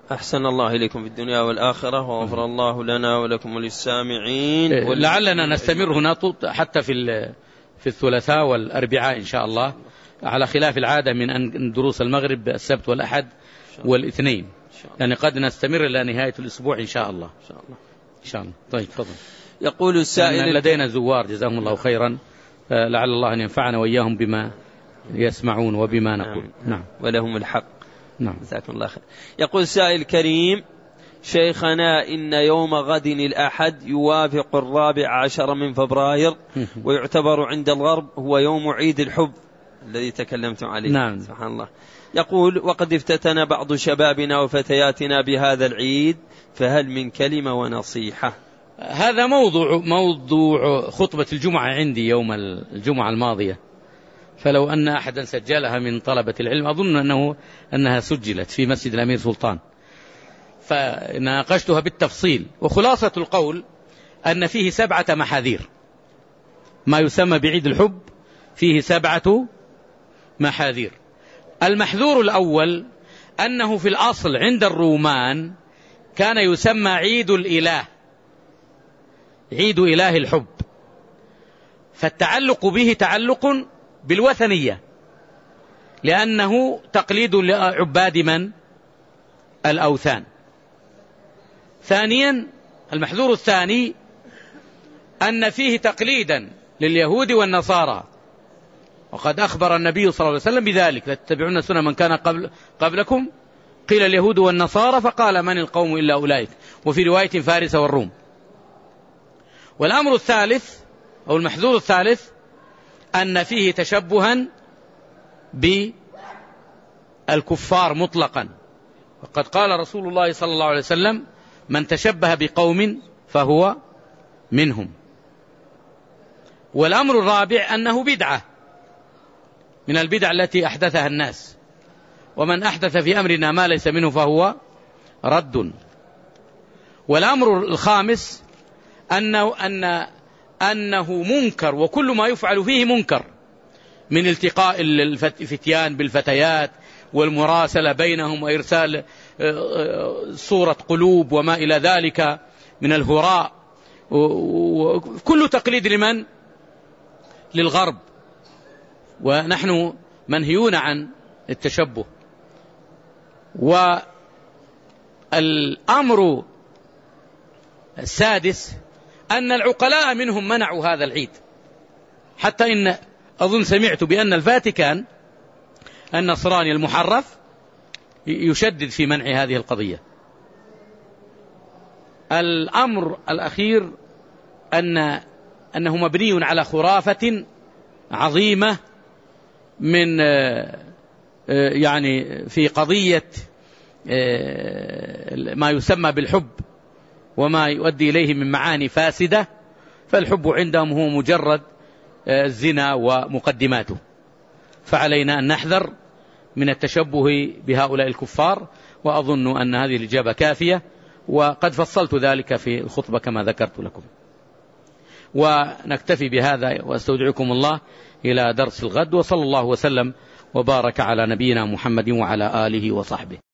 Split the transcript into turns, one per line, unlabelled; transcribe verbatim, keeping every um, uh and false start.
أحسن الله إليكم في الدنيا والآخرة، وغفر الله لنا ولكم وللسامعين.
لعلنا نستمر هنا حتى في في الثلاثاء والأربعاء إن شاء الله، على خلاف العادة من أن دروس المغرب السبت والأحد والاثنين، يعني قد نستمر إلى نهاية الأسبوع إن شاء الله. إن شاء الله. إن شاء الله. طيب تفضل.
يقول السائل:
لدينا زوار جزاهم الله خيرا، لعل الله أن ينفعنا وإياهم بما يسمعون وبما نقول. نعم.
ولهم الحق.
نعم.
جزاكم الله خير. يقول السائل الكريم: شيخنا، إن يوم غد الأحد يوافق الرابع عشر من فبراير ويعتبر عند الغرب هو يوم عيد الحب الذي تكلمتم عليه.
نعم.
سبحان الله. يقول: وقد افتتن بعض شبابنا وفتياتنا بهذا العيد، فهل من كلمة ونصيحة؟
هذا موضوع موضوع خطبة الجمعة عندي يوم الجمعة الماضية، فلو أن أحدا سجلها من طلبة العلم أظن أنه أنها سجلت في مسجد الأمير سلطان، فناقشتها بالتفصيل. وخلاصة القول أن فيه سبعة محاذير، ما يسمى بعيد الحب فيه سبعة محاذير. المحذور الأول أنه في الأصل عند الرومان كان يسمى عيد الإله، عيد إله الحب، فالتعلق به تعلق بالوثنية، لأنه تقليد لعباد من؟ الأوثان. ثانيا، المحذور الثاني أن فيه تقليدا لليهود والنصارى، وقد أخبر النبي صلى الله عليه وسلم بذلك: لتتبعون سنة من كان قبل قبلكم، قيل اليهود والنصارى فقال من القوم إلا أولئك، وفي رواية فارس والروم. والأمر الثالث أو المحذور الثالث أن فيه تشبها بالكفار مطلقا، وقد قال رسول الله صلى الله عليه وسلم: من تشبه بقوم فهو منهم. والأمر الرابع أنه بدعة من البدع التي أحدثها الناس، ومن أحدث في أمرنا ما ليس منه فهو رد. والأمر الخامس أنه, أن أنه منكر، وكل ما يفعل فيه منكر، من التقاء الفتيان بالفتيات والمراسلة بينهم وإرسال صورة قلوب وما إلى ذلك من الهراء، وكل تقليد لمن؟ للغرب، ونحن منهيون عن التشبه. والأمر السادس أن العقلاء منهم منعوا هذا العيد، حتى إن أظن سمعت بأن الفاتيكان النصراني المحرف يشدد في منع هذه القضية. الأمر الأخير أن أنه مبني على خرافة عظيمة من يعني في قضية ما يسمى بالحب وما يؤدي إليه من معاني فاسدة، فالحب عندهم هو مجرد الزنا ومقدماته. فعلينا أن نحذر من التشبه بهؤلاء الكفار، وأظن أن هذه الإجابة كافية، وقد فصلت ذلك في الخطبة كما ذكرت لكم. ونكتفي بهذا، واستودعكم الله إلى درس الغد، وصلى الله وسلم وبارك على نبينا محمد وعلى آله وصحبه.